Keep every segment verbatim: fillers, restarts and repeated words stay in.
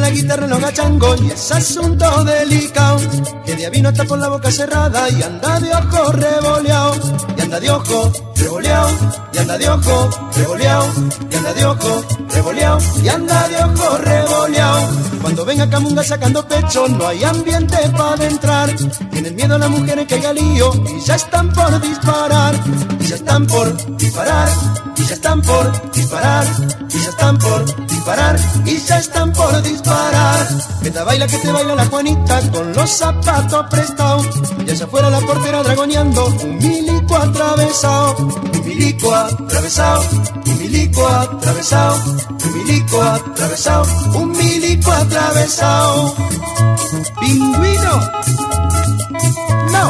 la guitarra en los gachangos y es asunto delicado. Que día vino hasta por la boca cerrada y anda de ojo revoleado. Y anda de ojo revoleado, y anda de ojo revoleado, y anda de ojo revoleado, y anda de ojo revoleado. Cuando venga Camunga sacando pecho no hay ambiente para entrar. Tienen miedo a las mujeres que haya lío y ya están por disparar. Y ya están por disparar, y ya están por disparar, y ya están por disparar, y ya están por disparar. Que te baila, que te baila la Juanita con los zapatos prestados. Y allá afuera la portera dragoneando un milico atravesado. Un milico atravesado, un milico atravesado, un milico atravesado, un milico atravesado. Pingüino, no.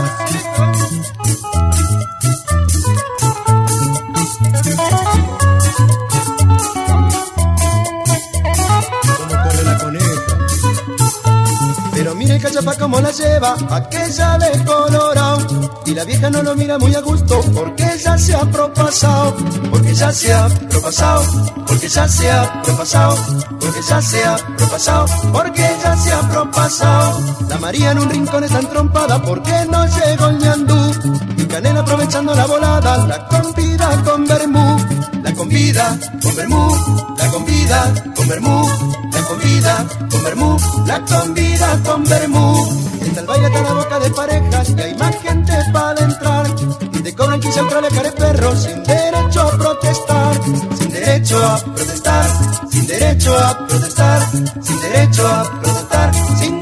¿Cómo corre la coneja? Pero mire el cachapa como la lleva, aquella de colorado. Y la vieja no lo mira muy a gusto, porque ya se ha propasado, porque ya se ha propasado, porque ya se ha propasado, porque ya se ha propasado, porque ya se ha propasado. La María en un rincón está entrompada, porque no llegó el ñandú. Y Canela aprovechando la volada, la convida con vermú. La convida con vermú, la convida con vermú, la convida con vermú, la convida con vermú. Está el baile hasta la boca de parejas y hay más gente para entrar. Y te cobran quince entrales care perro sin derecho a protestar, sin derecho a protestar, sin derecho a protestar, sin derecho a protestar, sin